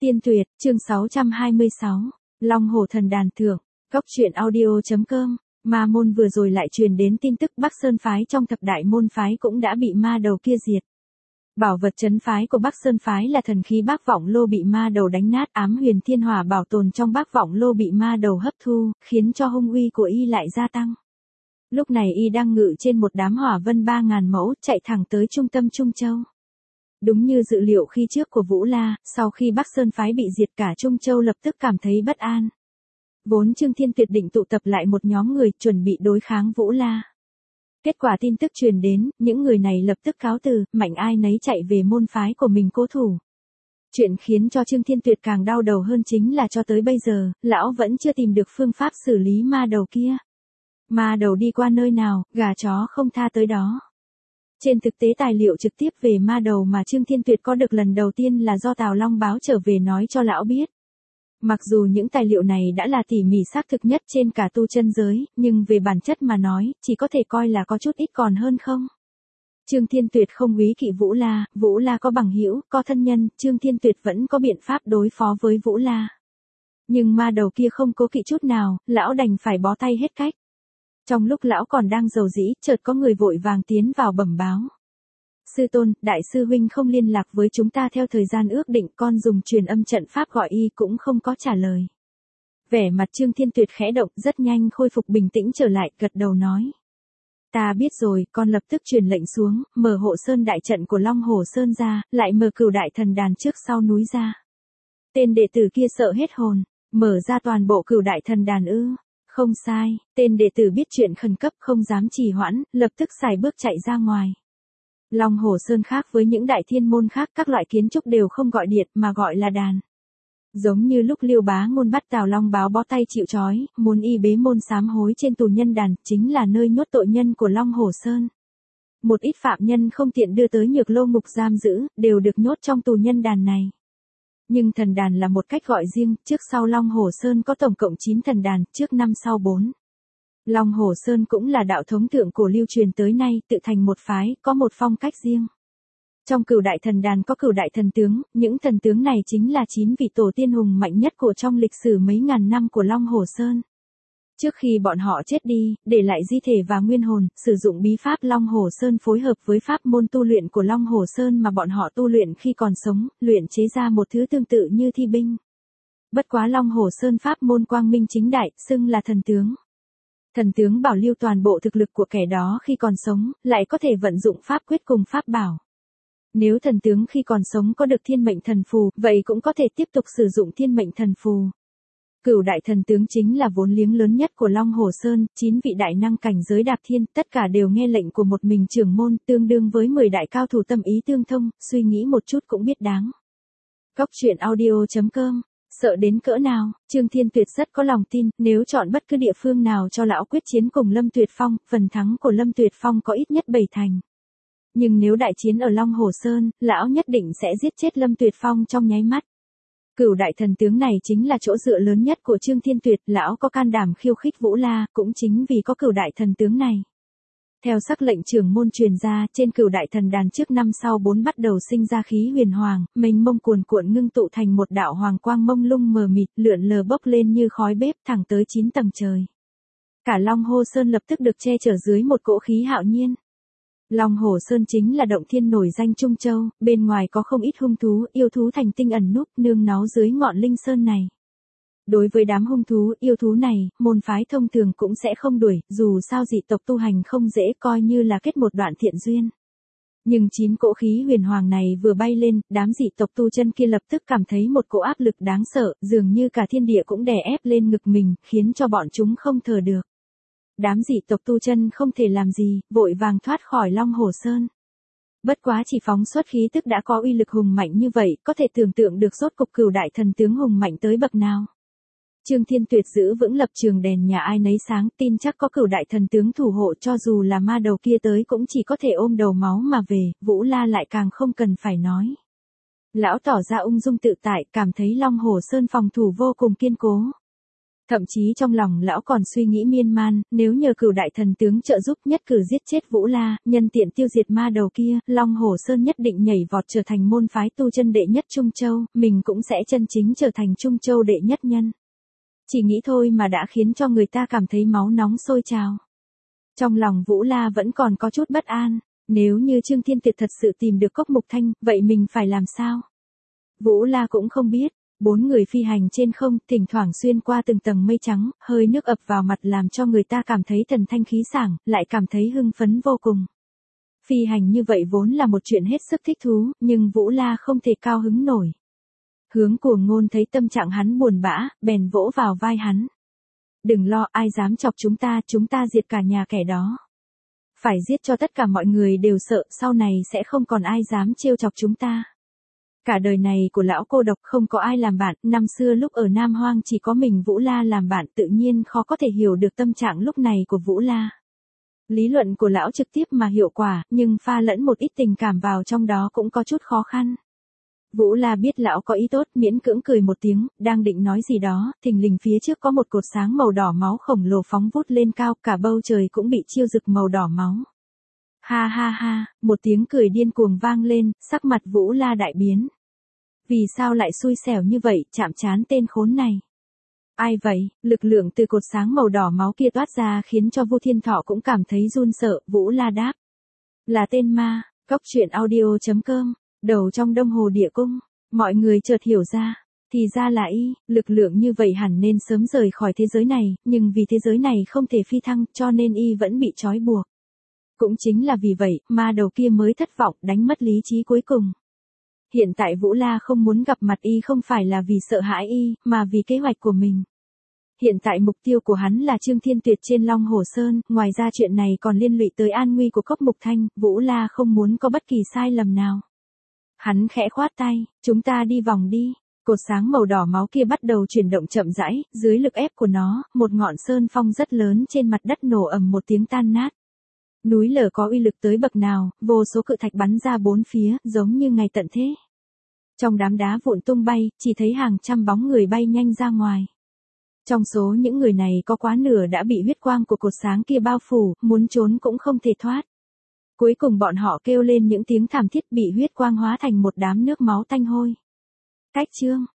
Tiên Tuyệt, chương 626, Long Hổ Thần Đàn Thượng, Góc truyện audio.com. Ma môn vừa rồi lại truyền đến tin tức Bắc Sơn phái trong thập đại môn phái cũng đã bị ma đầu kia diệt. Bảo vật trấn phái của Bắc Sơn phái là thần khí Bác Vọng Lô bị ma đầu đánh nát, ám huyền thiên hỏa bảo tồn trong Bác Vọng Lô bị ma đầu hấp thu, khiến cho hung uy của y lại gia tăng. Lúc này y đang ngự trên một đám hỏa vân 3.000 mẫu, chạy thẳng tới trung tâm Trung Châu. Đúng như dự liệu khi trước của Vũ La, sau khi Bắc Sơn phái bị diệt cả Trung Châu lập tức cảm thấy bất an. Vốn Trương Thiên Tuyệt định tụ tập lại một nhóm người chuẩn bị đối kháng Vũ La. Kết quả tin tức truyền đến, những người này lập tức cáo từ, mạnh ai nấy chạy về môn phái của mình cố thủ. Chuyện khiến cho Trương Thiên Tuyệt càng đau đầu hơn chính là cho tới bây giờ, lão vẫn chưa tìm được phương pháp xử lý ma đầu kia. Ma đầu đi qua nơi nào, gà chó không tha tới đó. Trên thực tế tài liệu trực tiếp về ma đầu mà Trương Thiên Tuyệt có được lần đầu tiên là do Tào Long báo trở về nói cho lão biết. Mặc dù những tài liệu này đã là tỉ mỉ xác thực nhất trên cả tu chân giới, nhưng về bản chất mà nói, chỉ có thể coi là có chút ít còn hơn không. Trương Thiên Tuyệt không úy kỵ Vũ La có bằng hữu, có thân nhân, Trương Thiên Tuyệt vẫn có biện pháp đối phó với Vũ La. Nhưng ma đầu kia không cố kỵ chút nào, lão đành phải bó tay hết cách. Trong lúc lão còn đang rầu rĩ, chợt có người vội vàng tiến vào bẩm báo. Sư tôn, đại sư huynh không liên lạc với chúng ta theo thời gian ước định, con dùng truyền âm trận pháp gọi y cũng không có trả lời. Vẻ mặt Trương Thiên Tuyệt khẽ động, rất nhanh khôi phục bình tĩnh trở lại, gật đầu nói. Ta biết rồi, con lập tức truyền lệnh xuống, mở hộ sơn đại trận của Long Hổ Sơn ra, lại mở cửu đại thần đàn trước sau núi ra. Tên đệ tử kia sợ hết hồn, mở ra toàn bộ cửu đại thần đàn ư. Không sai, tên đệ tử biết chuyện khẩn cấp không dám trì hoãn, lập tức xài bước chạy ra ngoài. Long Hổ Sơn khác với những đại thiên môn khác, các loại kiến trúc đều không gọi điện mà gọi là đàn. Giống như lúc Liêu Bá Ngôn bắt Tào Long báo bó tay chịu trói, muốn y bế môn sám hối trên tù nhân đàn, chính là nơi nhốt tội nhân của Long Hổ Sơn. Một ít phạm nhân không tiện đưa tới Nhược Lô ngục giam giữ, đều được nhốt trong tù nhân đàn này. Nhưng thần đàn là một cách gọi riêng, trước sau Long Hổ Sơn có tổng cộng 9 thần đàn, trước 5 sau 4. Long Hổ Sơn cũng là đạo thống thượng cổ lưu truyền tới nay, tự thành một phái, có một phong cách riêng. Trong cửu đại thần đàn có cửu đại thần tướng, những thần tướng này chính là 9 vị tổ tiên hùng mạnh nhất của trong lịch sử mấy ngàn năm của Long Hổ Sơn. Trước khi bọn họ chết đi, để lại di thể và nguyên hồn, sử dụng bí pháp Long Hổ Sơn phối hợp với pháp môn tu luyện của Long Hổ Sơn mà bọn họ tu luyện khi còn sống, luyện chế ra một thứ tương tự như thi binh. Bất quá Long Hổ Sơn pháp môn quang minh chính đại, xưng là thần tướng. Thần tướng bảo lưu toàn bộ thực lực của kẻ đó khi còn sống, lại có thể vận dụng pháp quyết cùng pháp bảo. Nếu thần tướng khi còn sống có được thiên mệnh thần phù, vậy cũng có thể tiếp tục sử dụng thiên mệnh thần phù. Cửu đại thần tướng chính là vốn liếng lớn nhất của Long Hổ Sơn, 9 vị đại năng cảnh giới đạp thiên, tất cả đều nghe lệnh của một mình trưởng môn, tương đương với 10 đại cao thủ tâm ý tương thông, suy nghĩ một chút cũng biết đáng. Góc truyện audio.com. Sợ đến cỡ nào, Trương Thiên Tuyệt rất có lòng tin, nếu chọn bất cứ địa phương nào cho lão quyết chiến cùng Lâm Tuyệt Phong, phần thắng của Lâm Tuyệt Phong có ít nhất 7 thành. Nhưng nếu đại chiến ở Long Hổ Sơn, lão nhất định sẽ giết chết Lâm Tuyệt Phong trong nháy mắt. Cửu đại thần tướng này chính là chỗ dựa lớn nhất của Trương Thiên Tuyệt, lão có can đảm khiêu khích Vũ La, cũng chính vì có cửu đại thần tướng này. Theo sắc lệnh trưởng môn truyền ra, trên cửu đại thần đàn trước 5 sau 4 bắt đầu sinh ra khí huyền hoàng, mênh mông cuồn cuộn ngưng tụ thành một đạo hoàng quang mông lung mờ mịt, lượn lờ bốc lên như khói bếp thẳng tới 9 tầng trời. Cả Long Hổ Sơn lập tức được che chở dưới một cỗ khí hạo nhiên. Long Hổ Sơn chính là động thiên nổi danh Trung Châu, bên ngoài có không ít hung thú, yêu thú thành tinh ẩn núp, nương náu dưới ngọn linh sơn này. Đối với đám hung thú, yêu thú này, môn phái thông thường cũng sẽ không đuổi, dù sao dị tộc tu hành không dễ, coi như là kết một đoạn thiện duyên. Nhưng 9 cỗ khí huyền hoàng này vừa bay lên, đám dị tộc tu chân kia lập tức cảm thấy một cỗ áp lực đáng sợ, dường như cả thiên địa cũng đè ép lên ngực mình, khiến cho bọn chúng không thở được. Đám dị tộc tu chân không thể làm gì, vội vàng thoát khỏi Long Hổ Sơn. Bất quá chỉ phóng xuất khí tức đã có uy lực hùng mạnh như vậy, có thể tưởng tượng được rốt cục cửu đại thần tướng hùng mạnh tới bậc nào. Trương Thiên Tuyệt giữ vững lập trường đèn nhà ai nấy sáng, tin chắc có cửu đại thần tướng thủ hộ, cho dù là ma đầu kia tới cũng chỉ có thể ôm đầu máu mà về, Vũ La lại càng không cần phải nói. Lão tỏ ra ung dung tự tại, cảm thấy Long Hổ Sơn phòng thủ vô cùng kiên cố. Thậm chí trong lòng lão còn suy nghĩ miên man, nếu nhờ Cửu đại thần tướng trợ giúp nhất cử giết chết Vũ La, nhân tiện tiêu diệt ma đầu kia, Long Hổ Sơn nhất định nhảy vọt trở thành môn phái tu chân đệ nhất Trung Châu, mình cũng sẽ chân chính trở thành Trung Châu đệ nhất nhân. Chỉ nghĩ thôi mà đã khiến cho người ta cảm thấy máu nóng sôi trào. Trong lòng Vũ La vẫn còn có chút bất an, nếu như Trương Thiên Tuyệt thật sự tìm được Cốc Mục Thanh, vậy mình phải làm sao? Vũ La cũng không biết. 4 người phi hành trên không, thỉnh thoảng xuyên qua từng tầng mây trắng, hơi nước ập vào mặt làm cho người ta cảm thấy thần thanh khí sảng, lại cảm thấy hưng phấn vô cùng. Phi hành như vậy vốn là một chuyện hết sức thích thú, nhưng Vũ La không thể cao hứng nổi. Hướng Cuồng Ngôn thấy tâm trạng hắn buồn bã, bèn vỗ vào vai hắn. Đừng lo, ai dám chọc chúng ta diệt cả nhà kẻ đó. Phải giết cho tất cả mọi người đều sợ, sau này sẽ không còn ai dám trêu chọc chúng ta. Cả đời này của lão cô độc không có ai làm bạn, năm xưa lúc ở Nam Hoang chỉ có mình Vũ La làm bạn, tự nhiên khó có thể hiểu được tâm trạng lúc này của Vũ La. Lý luận của lão trực tiếp mà hiệu quả, nhưng pha lẫn một ít tình cảm vào trong đó cũng có chút khó khăn. Vũ La biết lão có ý tốt, miễn cưỡng cười một tiếng, đang định nói gì đó, thình lình phía trước có một cột sáng màu đỏ máu khổng lồ phóng vút lên cao, cả bầu trời cũng bị chiêu rực màu đỏ máu. Ha ha ha, một tiếng cười điên cuồng vang lên, sắc mặt Vũ La đại biến. Vì sao lại xui xẻo như vậy, chạm trán tên khốn này? Ai vậy? Lực lượng từ cột sáng màu đỏ máu kia toát ra khiến cho Vu Thiên Thọ cũng cảm thấy run sợ, Vũ La đáp. Là tên ma, coctruyện.audio.com, đầu trong Đông Hồ Địa Cung, mọi người chợt hiểu ra. Thì ra là y, lực lượng như vậy hẳn nên sớm rời khỏi thế giới này, nhưng vì thế giới này không thể phi thăng, cho nên y vẫn bị trói buộc. Cũng chính là vì vậy, ma đầu kia mới thất vọng, đánh mất lý trí cuối cùng. Hiện tại Vũ La không muốn gặp mặt y không phải là vì sợ hãi y, mà vì kế hoạch của mình. Hiện tại mục tiêu của hắn là Trương Thiên Tuyệt trên Long Hổ Sơn, ngoài ra chuyện này còn liên lụy tới an nguy của Cốc Mục Thanh, Vũ La không muốn có bất kỳ sai lầm nào. Hắn khẽ khoát tay, chúng ta đi vòng đi. Cột sáng màu đỏ máu kia bắt đầu chuyển động chậm rãi, dưới lực ép của nó, một ngọn sơn phong rất lớn trên mặt đất nổ ầm một tiếng tan nát. Núi lở có uy lực tới bậc nào, vô số cự thạch bắn ra bốn phía, giống như ngày tận thế. Trong đám đá vụn tung bay, chỉ thấy hàng trăm bóng người bay nhanh ra ngoài. Trong số những người này có quá nửa đã bị huyết quang của cột sáng kia bao phủ, muốn trốn cũng không thể thoát. Cuối cùng bọn họ kêu lên những tiếng thảm thiết, bị huyết quang hóa thành một đám nước máu tanh hôi. Cách chương